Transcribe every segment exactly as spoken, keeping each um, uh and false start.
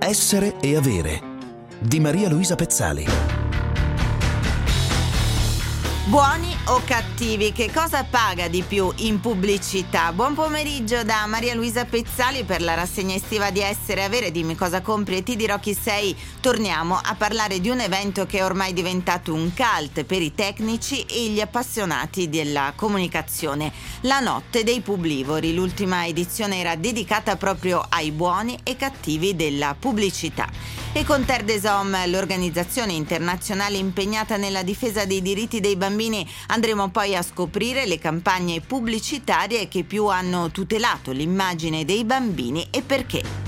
Essere e avere di Maria Luisa Pezzali. Buoni o cattivi, che cosa paga di più in pubblicità? Buon pomeriggio da Maria Luisa Pezzali per la rassegna estiva di Essere e Avere. Dimmi cosa compri e ti dirò chi sei. Torniamo a parlare di un evento che è ormai diventato un cult per i tecnici e gli appassionati della comunicazione. La notte dei publivori. L'ultima edizione era dedicata proprio ai buoni e cattivi della pubblicità. E con Terre des Hommes, l'organizzazione internazionale impegnata nella difesa dei diritti dei bambini, andremo poi a scoprire le campagne pubblicitarie che più hanno tutelato l'immagine dei bambini e perché.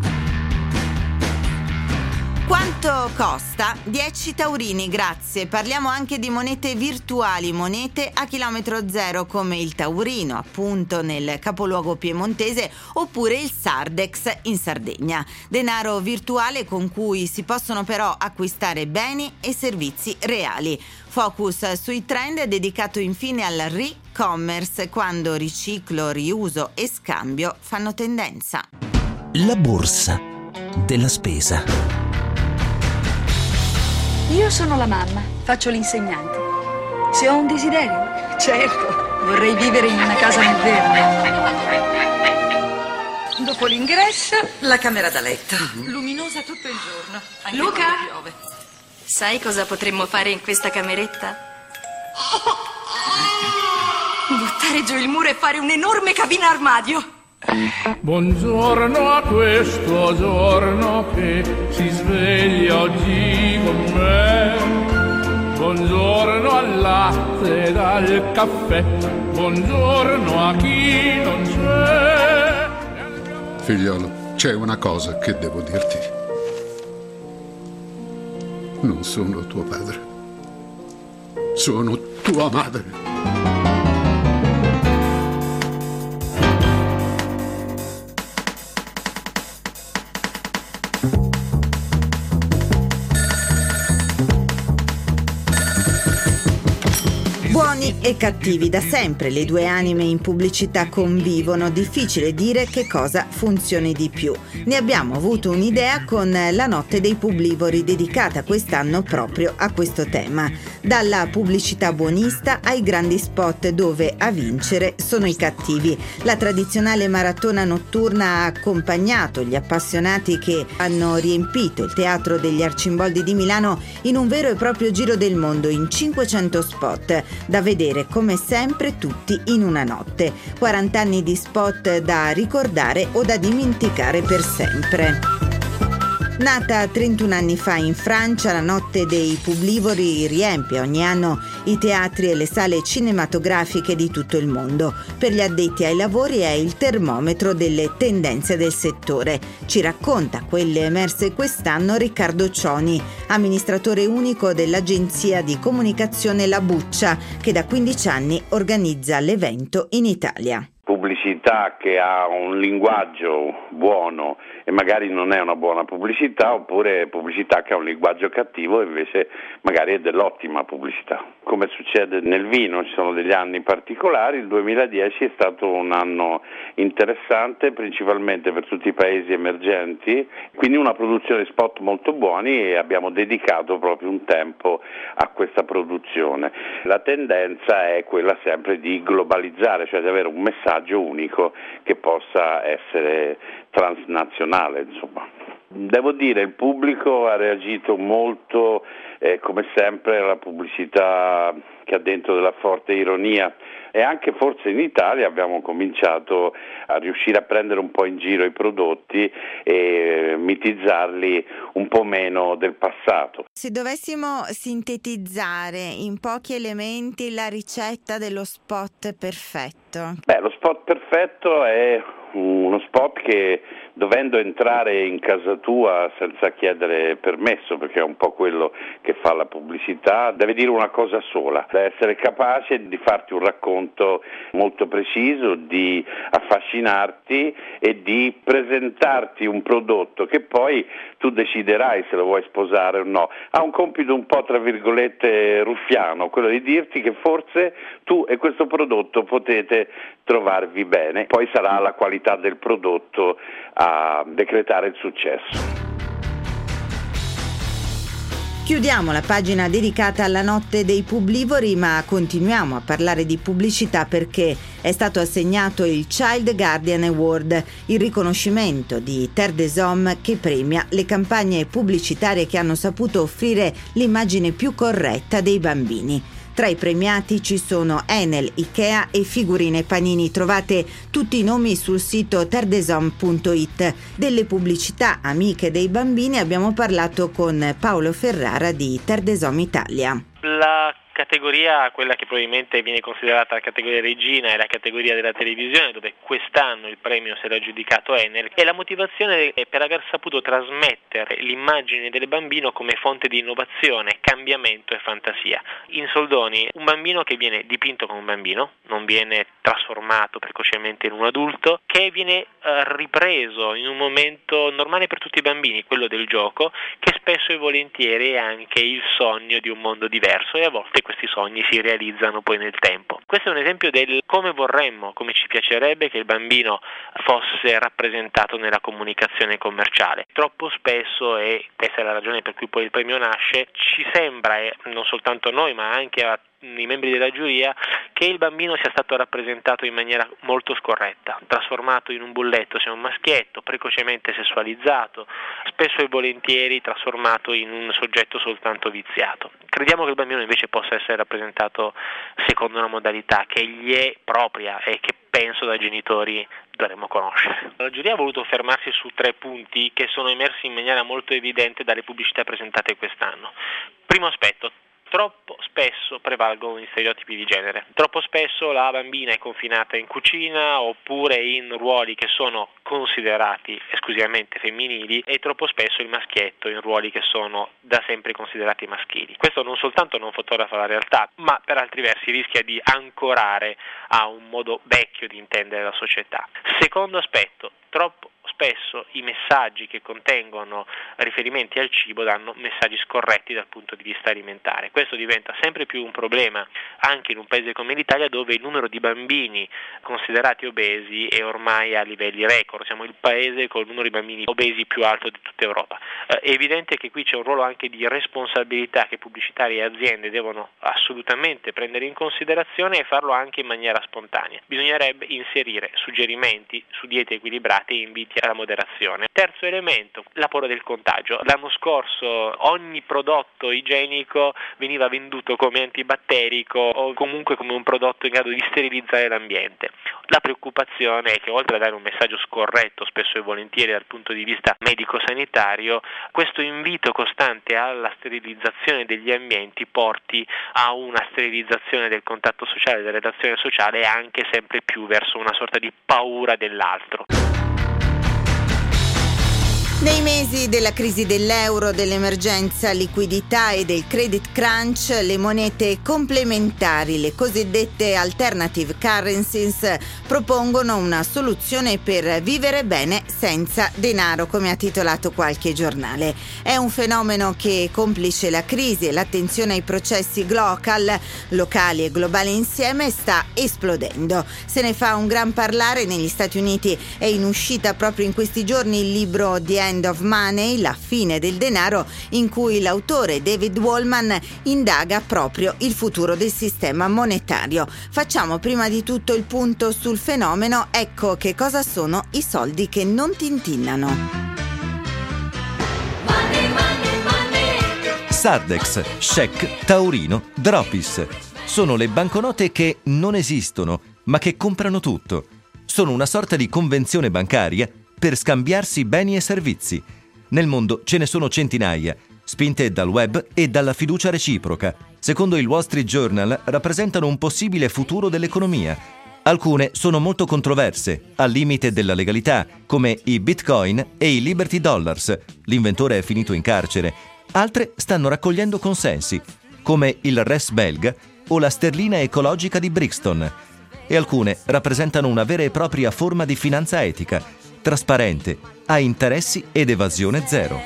Quanto costa? dieci taurini, grazie. Parliamo anche di monete virtuali, monete a chilometro zero come il taurino, appunto nel capoluogo piemontese, oppure il Sardex in Sardegna. Denaro virtuale con cui si possono però acquistare beni e servizi reali. Focus sui trend dedicato infine al re-commerce, quando riciclo, riuso e scambio fanno tendenza. La borsa della spesa. Io sono la mamma, faccio l'insegnante. Se ho un desiderio, certo, vorrei vivere in una casa nel verde. Dopo l'ingresso, la camera da letto. Uh-huh. Luminosa tutto il giorno, anche Luca, quando piove. Sai cosa potremmo fare in questa cameretta? Buttare giù il muro e fare un'enorme cabina armadio. Buongiorno a questo giorno che si sveglia oggi con me. Buongiorno al latte e al caffè. Buongiorno a chi non c'è. Figliolo, c'è una cosa che devo dirti. Non sono tuo padre. Sono tua madre. Buoni e cattivi, da sempre le due anime in pubblicità convivono, difficile dire che cosa funzioni di più. Ne abbiamo avuto un'idea con la notte dei publivori, dedicata quest'anno proprio a questo tema. Dalla pubblicità buonista ai grandi spot dove a vincere sono i cattivi. La tradizionale maratona notturna ha accompagnato gli appassionati che hanno riempito il Teatro degli Arcimboldi di Milano in un vero e proprio giro del mondo in cinquecento spot, da vedere come sempre tutti in una notte. quaranta anni di spot da ricordare o da dimenticare per sempre. Nata trentuno anni fa in Francia, la notte dei publivori riempie ogni anno i teatri e le sale cinematografiche di tutto il mondo. Per gli addetti ai lavori è il termometro delle tendenze del settore. Ci racconta quelle emerse quest'anno Riccardo Cioni, amministratore unico dell'agenzia di comunicazione La Buccia, che da quindici anni organizza l'evento in Italia. Pubblicità che ha un linguaggio buono e magari non è una buona pubblicità, oppure pubblicità che ha un linguaggio cattivo e invece magari è dell'ottima pubblicità. Come succede nel vino, ci sono degli anni particolari. Il duemiladieci è stato un anno interessante principalmente per tutti i paesi emergenti, quindi una produzione di spot molto buoni e abbiamo dedicato proprio un tempo a questa produzione. La tendenza è quella sempre di globalizzare, cioè di avere un messaggio unico che possa essere transnazionale, insomma. Devo dire, il pubblico ha reagito molto, eh, come sempre, alla pubblicità che ha dentro della forte ironia, e anche forse in Italia abbiamo cominciato a riuscire a prendere un po' in giro i prodotti e mitizzarli un po' meno del passato. Se dovessimo sintetizzare in pochi elementi la ricetta dello spot perfetto. Beh, lo spot perfetto è uno spot che, dovendo entrare in casa tua senza chiedere permesso, perché è un po' quello che fa la pubblicità, deve dire una cosa sola, deve essere capace di farti un racconto molto preciso, di affascinarti e di presentarti un prodotto che poi tu deciderai se lo vuoi sposare o no. Ha un compito un po' tra virgolette ruffiano, quello di dirti che forse tu e questo prodotto potete trovarvi bene, poi sarà la qualità del prodotto a decretare il successo. Chiudiamo la pagina dedicata alla notte dei publivori, ma continuiamo a parlare di pubblicità perché è stato assegnato il Child Guardian Award, il riconoscimento di Terre des Hommes che premia le campagne pubblicitarie che hanno saputo offrire l'immagine più corretta dei bambini. Tra i premiati ci sono Enel, Ikea e Figurine Panini. Trovate tutti i nomi sul sito terre des hommes punto it. Delle pubblicità amiche dei bambini abbiamo parlato con Paolo Ferrara di Terre des Hommes Italia. La categoria, quella che probabilmente viene considerata la categoria regina, è la categoria della televisione, dove quest'anno il premio si era aggiudicato Enel, e la motivazione è per aver saputo trasmettere l'immagine del bambino come fonte di innovazione, cambiamento e fantasia. In soldoni, un bambino che viene dipinto come un bambino, non viene trasformato precocemente in un adulto, che viene eh, ripreso in un momento normale per tutti i bambini, quello del gioco, che spesso e volentieri è anche il sogno di un mondo diverso, e a volte questi sogni si realizzano poi nel tempo. Questo è un esempio del come vorremmo, come ci piacerebbe che il bambino fosse rappresentato nella comunicazione commerciale. Troppo spesso, e questa è la ragione per cui poi il premio nasce, ci sembra, e non soltanto a noi ma anche a i membri della giuria, che il bambino sia stato rappresentato in maniera molto scorretta, trasformato in un bulletto se è un maschietto, precocemente sessualizzato, spesso e volentieri trasformato in un soggetto soltanto viziato. Crediamo che il bambino invece possa essere rappresentato secondo una modalità che gli è propria e che penso da genitori dovremmo conoscere. La giuria ha voluto fermarsi su tre punti che sono emersi in maniera molto evidente dalle pubblicità presentate quest'anno. Primo aspetto: troppo spesso prevalgono gli stereotipi di genere. Troppo spesso la bambina è confinata in cucina oppure in ruoli che sono considerati esclusivamente femminili, e troppo spesso il maschietto in ruoli che sono da sempre considerati maschili. Questo non soltanto non fotografa la realtà, ma per altri versi rischia di ancorare a un modo vecchio di intendere la società. Secondo aspetto: troppo spesso i messaggi che contengono riferimenti al cibo danno messaggi scorretti dal punto di vista alimentare. Questo diventa sempre più un problema anche in un paese come l'Italia, dove il numero di bambini considerati obesi è ormai a livelli record. Siamo il paese con il numero di bambini obesi più alto di tutta Europa. È evidente che qui c'è un ruolo anche di responsabilità che pubblicitari e aziende devono assolutamente prendere in considerazione e farlo anche in maniera spontanea. Bisognerebbe inserire suggerimenti su diete equilibrate e inviti alla moderazione. Terzo elemento: la paura del contagio. L'anno scorso ogni prodotto igienico veniva venduto come antibatterico o comunque come un prodotto in grado di sterilizzare l'ambiente. La preoccupazione è che, oltre a dare un messaggio scorretto spesso e volentieri dal punto di vista medico-sanitario, questo invito costante alla sterilizzazione degli ambienti porti a una sterilizzazione del contatto sociale, della relazione sociale, e anche sempre più verso una sorta di paura dell'altro. Nei mesi della crisi dell'euro, dell'emergenza liquidità e del credit crunch, le monete complementari, le cosiddette alternative currencies, propongono una soluzione per vivere bene senza denaro, come ha titolato qualche giornale. È un fenomeno che, complice la crisi e l'attenzione ai processi local, locali e globali insieme, sta esplodendo. Se ne fa un gran parlare. Negli Stati Uniti è in uscita proprio in questi giorni il libro The End of Money, la fine del denaro, in cui l'autore David Wallman indaga proprio il futuro del sistema monetario. Facciamo prima di tutto il punto sul fenomeno. Ecco che cosa sono i soldi che non tintinnano. Sardex, Sheck, Taurino, Dropis. Sono le banconote che non esistono, ma che comprano tutto. Sono una sorta di convenzione bancaria per scambiarsi beni e servizi. Nel mondo ce ne sono centinaia, spinte dal web e dalla fiducia reciproca. Secondo il Wall Street Journal, rappresentano un possibile futuro dell'economia. Alcune sono molto controverse, al limite della legalità, come i Bitcoin e i Liberty Dollars. L'inventore è finito in carcere. Altre stanno raccogliendo consensi, come il Res belga o la sterlina ecologica di Brixton. E alcune rappresentano una vera e propria forma di finanza etica, trasparente, ha interessi ed evasione zero.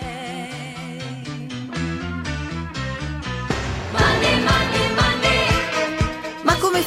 Ma come funziona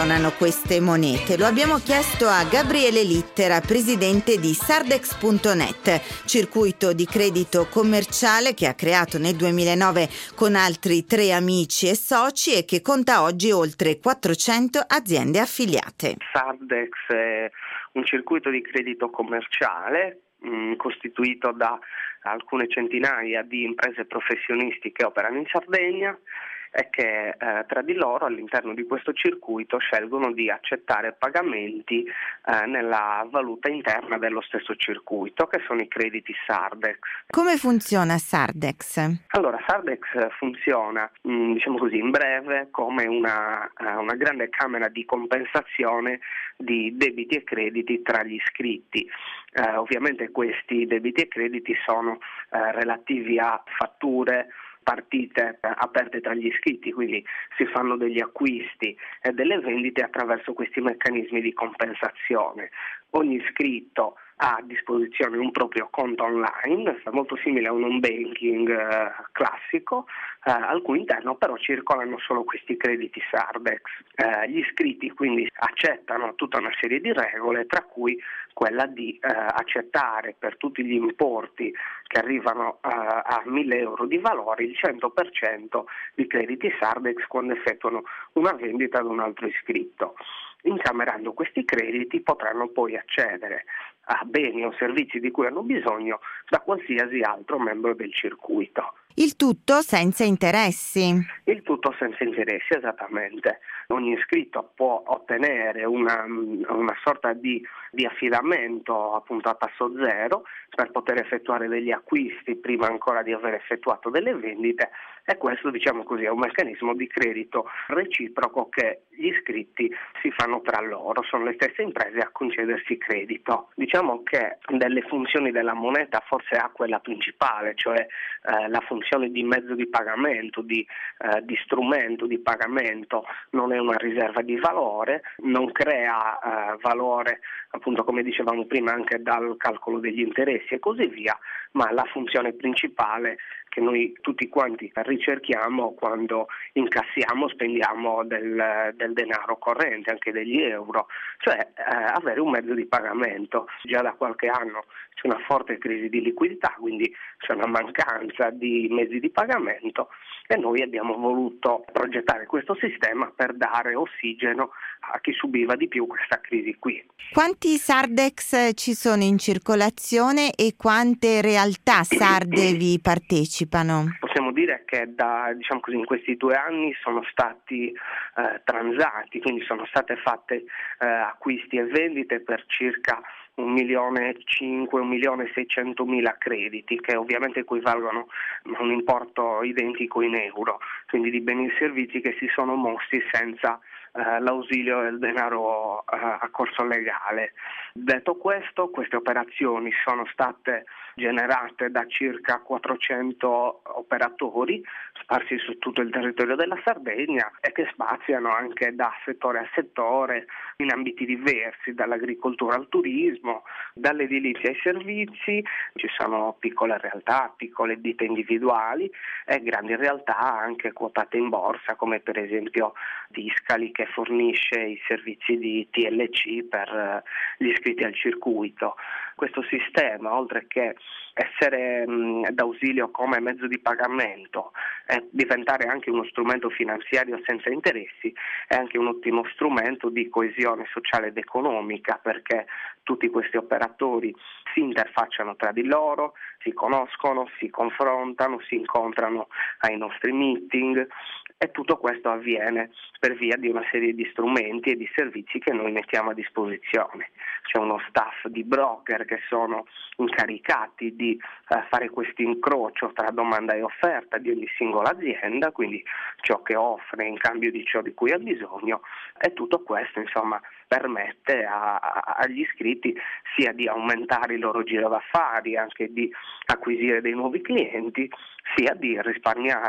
funzionano queste monete? Lo abbiamo chiesto a Gabriele Littera, presidente di Sardex punto net, circuito di credito commerciale che ha creato nel duemilanove con altri tre amici e soci e che conta oggi oltre quattrocento aziende affiliate. Sardex è un circuito di credito commerciale mh, costituito da alcune centinaia di imprese professionisti che operano in Sardegna e che eh, tra di loro all'interno di questo circuito scelgono di accettare pagamenti eh, nella valuta interna dello stesso circuito, che sono i crediti Sardex. Come funziona Sardex? Allora, Sardex funziona, mh, diciamo così, in breve, come una, uh, una grande camera di compensazione di debiti e crediti tra gli iscritti. Uh, ovviamente questi debiti e crediti sono uh, relativi a fatture, partite aperte tra gli iscritti, quindi si fanno degli acquisti e delle vendite attraverso questi meccanismi di compensazione. Ogni iscritto ha a disposizione un proprio conto online, molto simile a un home banking eh, classico, eh, al cui interno però circolano solo questi crediti Sardex. Eh, gli iscritti quindi accettano tutta una serie di regole, tra cui quella di eh, accettare per tutti gli importi che arrivano eh, a mille euro di valore il cento per cento di crediti Sardex quando effettuano una vendita ad un altro iscritto. Incamerando questi crediti potranno poi accedere a beni o servizi di cui hanno bisogno da qualsiasi altro membro del circuito. Il tutto senza interessi. Il tutto senza interessi, esattamente. Ogni iscritto può ottenere una, una sorta di, di affidamento appunto a tasso zero per poter effettuare degli acquisti prima ancora di aver effettuato delle vendite, e questo, diciamo così, è un meccanismo di credito reciproco che gli iscritti si fanno tra loro, sono le stesse imprese a concedersi credito. Diciamo che delle funzioni della moneta forse ha quella principale, cioè eh, la funzione di mezzo di pagamento, di, eh, di strumento di pagamento. Non è una riserva di valore, non crea eh, valore, appunto come dicevamo prima, anche dal calcolo degli interessi e così via, ma la funzione principale che noi tutti quanti ricerchiamo quando incassiamo, spendiamo del, del denaro corrente, anche degli euro, cioè eh, avere un mezzo di pagamento. Già da qualche anno c'è una forte crisi di liquidità, quindi c'è una mancanza di mezzi di pagamento e noi abbiamo voluto progettare questo sistema per dare ossigeno a chi subiva di più questa crisi qui. Quanti Sardex ci sono in circolazione e quante realtà sarde vi partecipano? Possiamo dire che da, diciamo così, in questi due anni sono stati eh, transati, quindi sono state fatte eh, acquisti e vendite per circa un milione e cinque, un milione e seicentomila crediti, che ovviamente equivalgono a un importo identico in euro, quindi di beni e servizi che si sono mossi senza eh, l'ausilio del denaro eh, a corso legale. Detto questo, queste operazioni sono state generate da circa quattrocento operatori sparsi su tutto il territorio della Sardegna e che spaziano anche da settore a settore in ambiti diversi, dall'agricoltura al turismo, dall'edilizia ai servizi. Ci sono piccole realtà, piccole ditte individuali e grandi realtà anche quotate in borsa, come per esempio Tiscali, che fornisce i servizi di T L C per gli iscritti al circuito. Questo sistema, oltre che essere mh, d'ausilio come mezzo di pagamento e diventare anche uno strumento finanziario senza interessi, è anche un ottimo strumento di coesione sociale ed economica, perché tutti questi operatori si interfacciano tra di loro, si conoscono, si confrontano, si incontrano ai nostri meeting e tutto questo avviene per via di una serie di strumenti e di servizi che noi mettiamo a disposizione. C'è uno staff di broker che sono incaricati di eh, fare questo incrocio tra domanda e offerta di ogni singola azienda, quindi ciò che offre in cambio di ciò di cui ha bisogno, e tutto questo insomma permette a, a, agli iscritti sia di aumentare il loro giro d'affari, anche di acquisire dei nuovi clienti, sia di risparmiare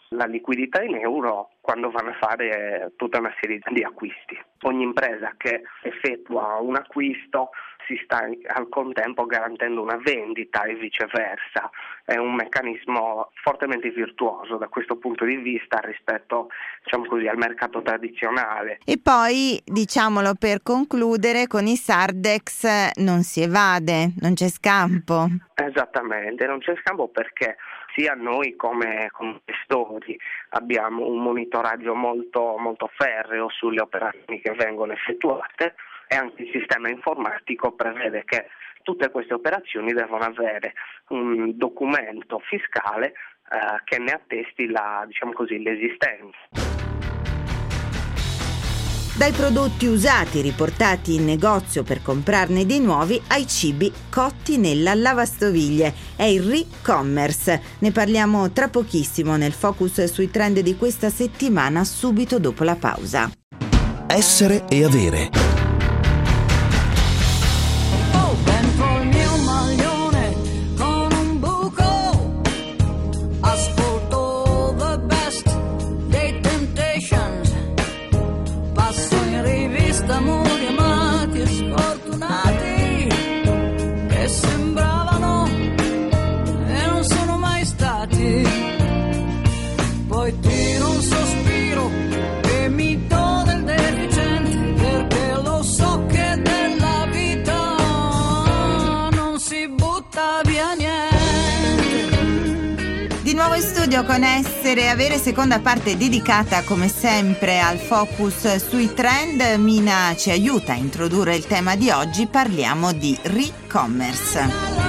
la liquidità in euro quando vanno a fare tutta una serie di acquisti. Ogni impresa che effettua un acquisto si sta al contempo garantendo una vendita e viceversa. È un meccanismo fortemente virtuoso da questo punto di vista rispetto, diciamo così, al mercato tradizionale. E poi, diciamolo per concludere, con i Sardex non si evade, non c'è scampo. Esattamente, non c'è scampo perché sia noi come, come gestori abbiamo un monitoraggio molto, molto ferreo sulle operazioni che vengono effettuate e anche il sistema informatico prevede che tutte queste operazioni devono avere un documento fiscale eh, che ne attesti la, diciamo così, l'esistenza. Dai prodotti usati riportati in negozio per comprarne di nuovi ai cibi cotti nella lavastoviglie. È il re-commerce. Ne parliamo tra pochissimo nel focus sui trend di questa settimana, subito dopo la pausa. Essere e avere. Amori amati e sfortunati che sembravano e non sono mai stati. Poi tiro un sospiro e mi do del deficiente perché lo so che della vita non si butta via niente. Di nuovo in studio con Essere e Avere, seconda parte dedicata come sempre al focus sui trend. Mina ci aiuta a introdurre il tema di oggi, parliamo di re-commerce.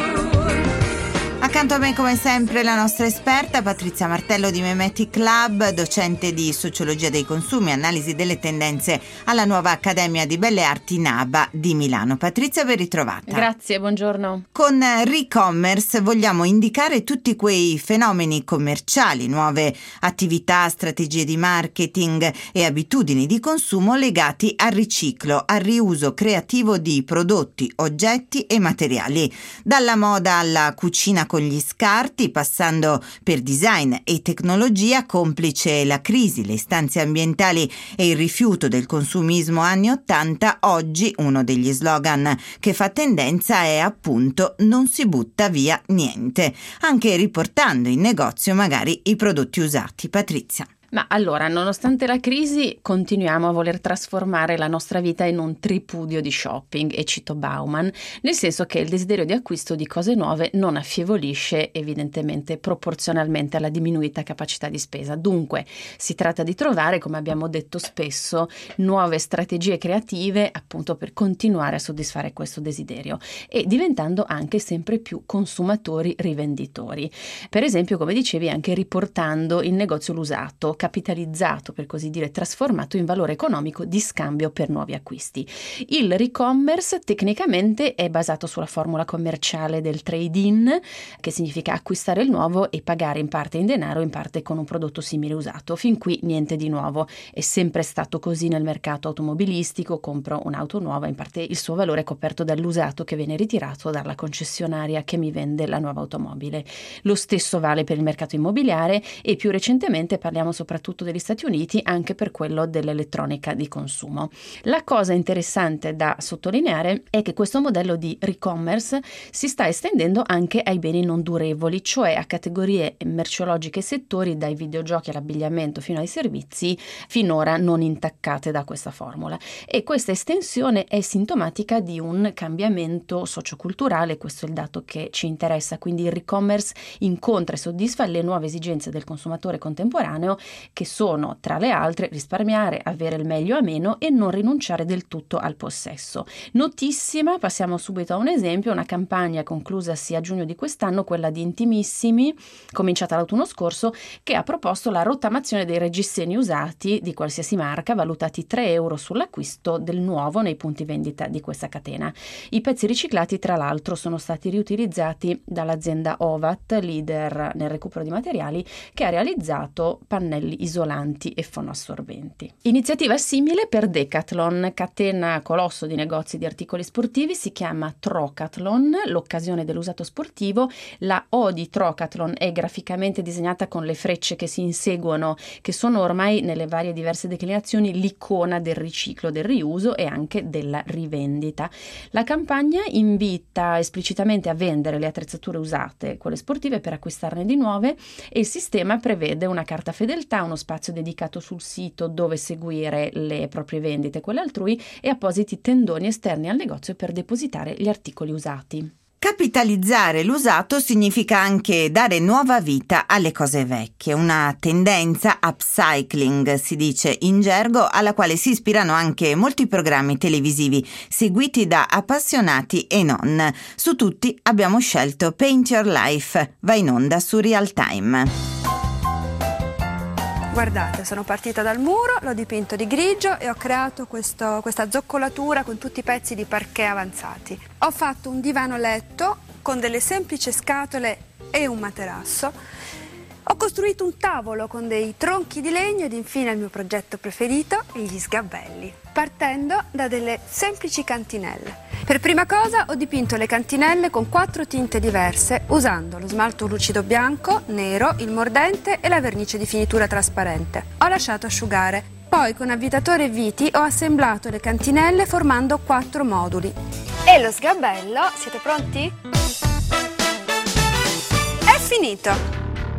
Accanto a me come sempre la nostra esperta Patrizia Martello di Memetic Lab, docente di sociologia dei consumi, analisi delle tendenze alla nuova Accademia di Belle Arti NABA di Milano. Patrizia, ben ritrovata. Grazie, buongiorno. Con re-commerce vogliamo indicare tutti quei fenomeni commerciali, nuove attività, strategie di marketing e abitudini di consumo legati al riciclo, al riuso creativo di prodotti, oggetti e materiali. Dalla moda alla cucina con gli scarti, passando per design e tecnologia, complice la crisi, le istanze ambientali e il rifiuto del consumismo anni ottanta, oggi uno degli slogan che fa tendenza è appunto non si butta via niente, anche riportando in negozio magari i prodotti usati. Patrizia. Ma allora, nonostante la crisi, continuiamo a voler trasformare la nostra vita in un tripudio di shopping, e cito Bauman, nel senso che il desiderio di acquisto di cose nuove non affievolisce evidentemente proporzionalmente alla diminuita capacità di spesa. Dunque, si tratta di trovare, come abbiamo detto spesso, nuove strategie creative appunto per continuare a soddisfare questo desiderio e diventando anche sempre più consumatori rivenditori. Per esempio, come dicevi, anche riportando in negozio l'usato, capitalizzato, per così dire, trasformato in valore economico di scambio per nuovi acquisti. Il re-commerce tecnicamente è basato sulla formula commerciale del trade-in, che significa acquistare il nuovo e pagare in parte in denaro, in parte con un prodotto simile usato. Fin qui niente di nuovo, è sempre stato così nel mercato automobilistico: compro un'auto nuova, in parte il suo valore è coperto dall'usato che viene ritirato dalla concessionaria che mi vende la nuova automobile. Lo stesso vale per il mercato immobiliare e più recentemente parliamo soprattutto soprattutto degli Stati Uniti, anche per quello dell'elettronica di consumo. La cosa interessante da sottolineare è che questo modello di re-commerce si sta estendendo anche ai beni non durevoli, cioè a categorie merceologiche e settori, dai videogiochi all'abbigliamento fino ai servizi, finora non intaccate da questa formula. E questa estensione è sintomatica di un cambiamento socioculturale, questo è il dato che ci interessa. Quindi il re-commerce incontra e soddisfa le nuove esigenze del consumatore contemporaneo, che sono, tra le altre, risparmiare, avere il meglio a meno e non rinunciare del tutto al possesso. Notissima, passiamo subito a un esempio, una campagna conclusasi a giugno di quest'anno, quella di Intimissimi, cominciata l'autunno scorso, che ha proposto la rottamazione dei reggiseni usati di qualsiasi marca, valutati tre euro sull'acquisto del nuovo nei punti vendita di questa catena. I pezzi riciclati, tra l'altro, sono stati riutilizzati dall'azienda Ovat, leader nel recupero di materiali, che ha realizzato pannelli metalli isolanti e fonoassorbenti. Iniziativa simile per Decathlon, catena colosso di negozi di articoli sportivi, si chiama Trocathlon, l'occasione dell'usato sportivo. La O di Trocathlon è graficamente disegnata con le frecce che si inseguono, che sono ormai nelle varie diverse declinazioni l'icona del riciclo, del riuso e anche della rivendita. La campagna invita esplicitamente a vendere le attrezzature usate, quelle sportive, per acquistarne di nuove, e il sistema prevede una carta fedeltà, uno spazio dedicato sul sito dove seguire le proprie vendite, quelle altrui, e appositi tendoni esterni al negozio per depositare gli articoli usati. Capitalizzare l'usato significa anche dare nuova vita alle cose vecchie, una tendenza upcycling, si dice in gergo, alla quale si ispirano anche molti programmi televisivi seguiti da appassionati e non. Su tutti abbiamo scelto Paint Your Life, va in onda su Real Time. Guardate, sono partita dal muro, l'ho dipinto di grigio e ho creato questo, questa zoccolatura con tutti i pezzi di parquet avanzati. Ho fatto un divano letto con delle semplici scatole e un materasso. Ho costruito un tavolo con dei tronchi di legno ed infine il mio progetto preferito, gli sgabelli, partendo da delle semplici cantinelle. Per prima cosa ho dipinto le cantinelle con quattro tinte diverse usando lo smalto lucido bianco, nero, il mordente e la vernice di finitura trasparente. Ho lasciato asciugare. Poi con avvitatore e viti ho assemblato le cantinelle formando quattro moduli. E lo sgabello, siete pronti? È finito!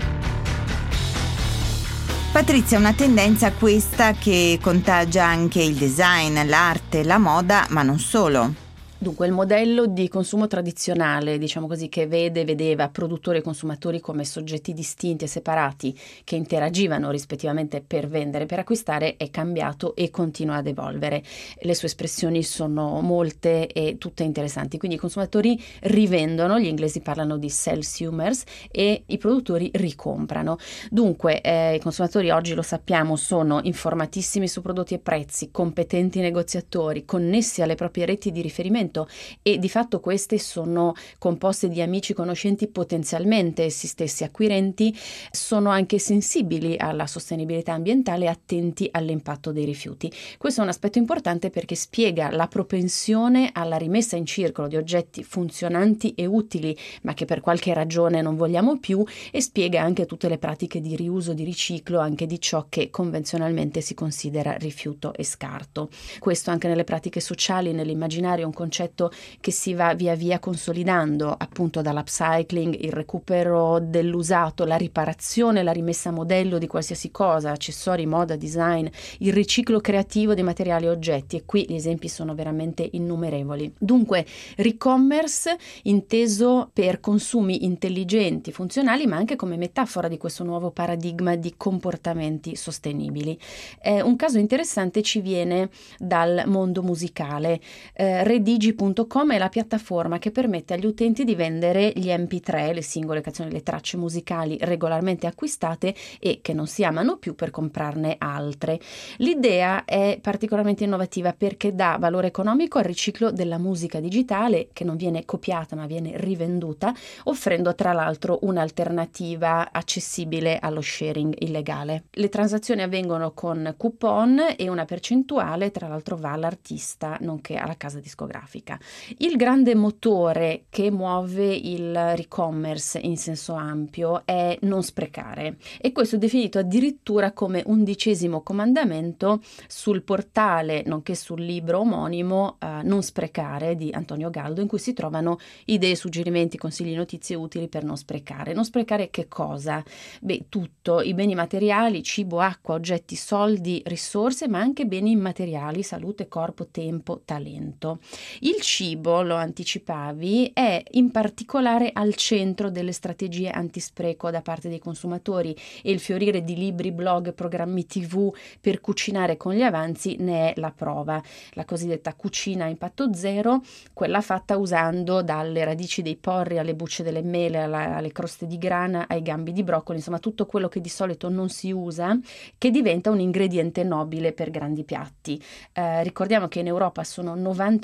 Patrizia, una tendenza questa che contagia anche il design, l'arte, la moda, ma non solo. Dunque, il modello di consumo tradizionale, diciamo così, che vede, vedeva produttori e consumatori come soggetti distinti e separati che interagivano rispettivamente per vendere e per acquistare, è cambiato e continua ad evolvere. Le sue espressioni sono molte e tutte interessanti, quindi i consumatori rivendono, gli inglesi parlano di sell-sumers, e i produttori ricomprano. Dunque, eh, i consumatori oggi, lo sappiamo, sono informatissimi su prodotti e prezzi, competenti negoziatori, connessi alle proprie reti di riferimento, e di fatto queste sono composte di amici conoscenti potenzialmente essi stessi acquirenti, sono anche sensibili alla sostenibilità ambientale e attenti all'impatto dei rifiuti. Questo è un aspetto importante perché spiega la propensione alla rimessa in circolo di oggetti funzionanti e utili ma che per qualche ragione non vogliamo più, e spiega anche tutte le pratiche di riuso, di riciclo anche di ciò che convenzionalmente si considera rifiuto e scarto. Questo anche nelle pratiche sociali, nell'immaginario, è un concetto che si va via via consolidando, appunto dall'upcycling, il recupero dell'usato, la riparazione, la rimessa a modello di qualsiasi cosa, accessori, moda, design, il riciclo creativo di materiali e oggetti, e qui gli esempi sono veramente innumerevoli. Dunque, re-commerce inteso per consumi intelligenti, funzionali, ma anche come metafora di questo nuovo paradigma di comportamenti sostenibili. Eh, un caso interessante ci viene dal mondo musicale. Eh, Redigi punto com è la piattaforma che permette agli utenti di vendere gli emme pi tre, le singole canzoni, le tracce musicali regolarmente acquistate e che non si amano più, per comprarne altre. L'idea è particolarmente innovativa perché dà valore economico al riciclo della musica digitale, che non viene copiata ma viene rivenduta, offrendo tra l'altro un'alternativa accessibile allo sharing illegale. Le transazioni avvengono con coupon e una percentuale tra l'altro va all'artista nonché alla casa discografica. Il grande motore che muove il re-commerce in senso ampio è non sprecare, e questo è definito addirittura come undicesimo comandamento sul portale nonché sul libro omonimo uh, Non sprecare di Antonio Galdo, in cui si trovano idee, suggerimenti, consigli, notizie utili per non sprecare. Non sprecare che cosa? Beh, tutto, i beni materiali, cibo, acqua, oggetti, soldi, risorse, ma anche beni immateriali, salute, corpo, tempo, talento. Il cibo, lo anticipavi, è in particolare al centro delle strategie antispreco da parte dei consumatori, e il fiorire di libri, blog, programmi tivù per cucinare con gli avanzi ne è la prova. La cosiddetta cucina a impatto zero, quella fatta usando dalle radici dei porri alle bucce delle mele, alla, alle croste di grana, ai gambi di broccoli, insomma tutto quello che di solito non si usa, che diventa un ingrediente nobile per grandi piatti. Eh, ricordiamo che in Europa sono novanta milioni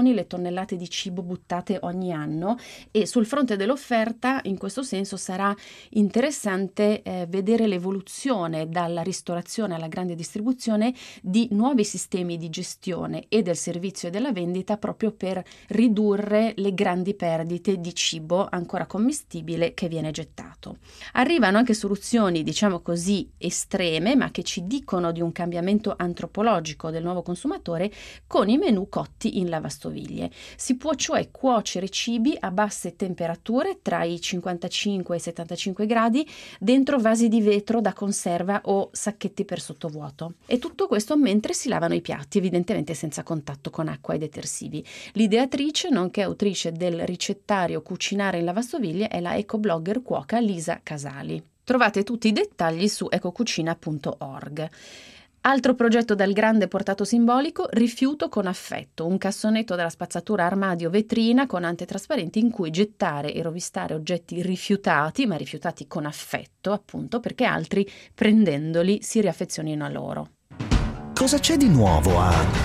milioni le tonnellate di cibo buttate ogni anno, e sul fronte dell'offerta in questo senso sarà interessante eh, vedere l'evoluzione dalla ristorazione alla grande distribuzione di nuovi sistemi di gestione e del servizio e della vendita, proprio per ridurre le grandi perdite di cibo ancora commestibile che viene gettato. Arrivano anche soluzioni, diciamo così, estreme, ma che ci dicono di un cambiamento antropologico del nuovo consumatore, con i menù cotti in lavastoviglie. Si può cioè cuocere cibi a basse temperature, tra i cinquantacinque e i settantacinque gradi, dentro vasi di vetro da conserva o sacchetti per sottovuoto. E tutto questo mentre si lavano i piatti, evidentemente senza contatto con acqua e detersivi. L'ideatrice, nonché autrice del ricettario Cucinare in lavastoviglie, è la ecoblogger cuoca Lisa Casali. Trovate tutti i dettagli su ecocucina punto org. Altro progetto dal grande portato simbolico: rifiuto con affetto, un cassonetto della spazzatura armadio vetrina con ante trasparenti in cui gettare e rovistare oggetti rifiutati, ma rifiutati con affetto, appunto, perché altri, prendendoli, si riaffezionino a loro. Cosa c'è di nuovo a...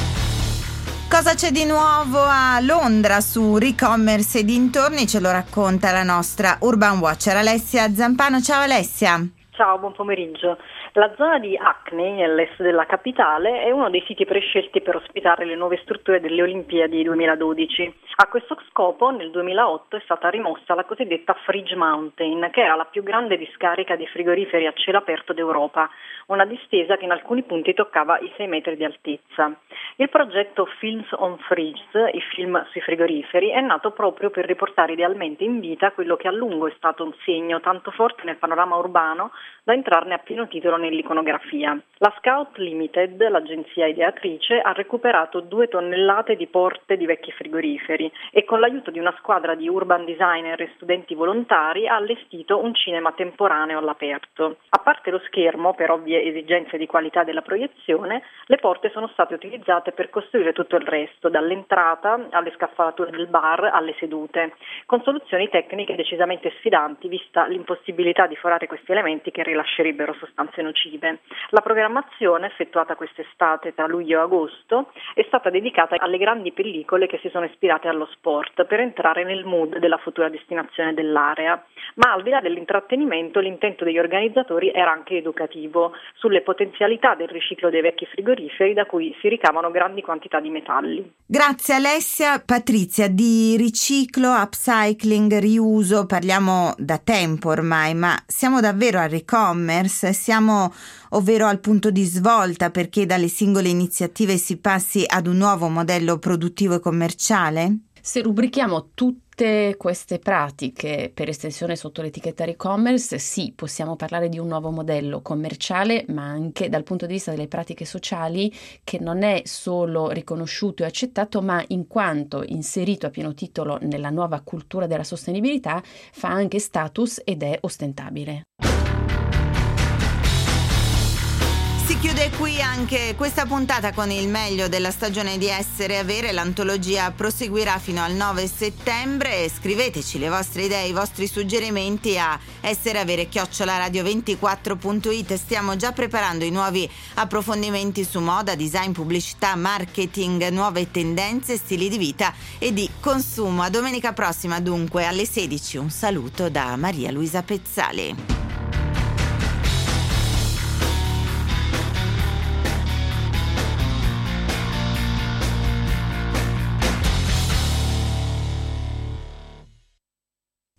Cosa c'è di nuovo a Londra su Recommerce e dintorni? Ce lo racconta la nostra Urban Watcher Alessia Zampano. Ciao Alessia. Ciao, buon pomeriggio. La zona di Hackney, nell'est della capitale, è uno dei siti prescelti per ospitare le nuove strutture delle Olimpiadi duemiladodici. A questo scopo, nel duemilaotto, è stata rimossa la cosiddetta Fridge Mountain, che era la più grande discarica di frigoriferi a cielo aperto d'Europa, una distesa che in alcuni punti toccava i sei metri di altezza. Il progetto Films on Fridges, i film sui frigoriferi, è nato proprio per riportare idealmente in vita quello che a lungo è stato un segno tanto forte nel panorama urbano da entrarne a pieno titolo nell'iconografia. La Scout Limited, l'agenzia ideatrice, ha recuperato due tonnellate di porte di vecchi frigoriferi e con l'aiuto di una squadra di urban designer e studenti volontari ha allestito un cinema temporaneo all'aperto. A parte lo schermo, per ovvie esigenze di qualità della proiezione, le porte sono state utilizzate per costruire tutto il resto, dall'entrata alle scaffalature del bar alle sedute, con soluzioni tecniche decisamente sfidanti, vista l'impossibilità di forare questi elementi che rilascerebbero sostanze nocive. La programmazione, effettuata quest'estate tra luglio e agosto, è stata dedicata alle grandi pellicole che si sono ispirate allo sport per entrare nel mood della futura destinazione dell'area. Ma al di là dell'intrattenimento, l'intento degli organizzatori era anche educativo sulle potenzialità del riciclo dei vecchi frigoriferi, da cui si ricavano grandi quantità di metalli. Grazie Alessia. Patrizia, di riciclo, upcycling, riuso parliamo da tempo ormai, ma siamo davvero al Recommerce? Siamo ovvero al punto di svolta perché dalle singole iniziative si passi ad un nuovo modello produttivo e commerciale? Se rubrichiamo tutte queste pratiche per estensione sotto l'etichetta Recommerce, sì, possiamo parlare di un nuovo modello commerciale, ma anche dal punto di vista delle pratiche sociali, che non è solo riconosciuto e accettato, ma in quanto inserito a pieno titolo nella nuova cultura della sostenibilità, fa anche status ed è ostentabile. Si chiude qui anche questa puntata con il meglio della stagione di Essere e Avere. L'antologia proseguirà fino al nove settembre. Scriveteci le vostre idee, i vostri suggerimenti a essereavere chiocciola radio ventiquattro punto it. Stiamo già preparando i nuovi approfondimenti su moda, design, pubblicità, marketing, nuove tendenze, stili di vita e di consumo. A domenica prossima dunque alle sedici. Un saluto da Maria Luisa Pezzali.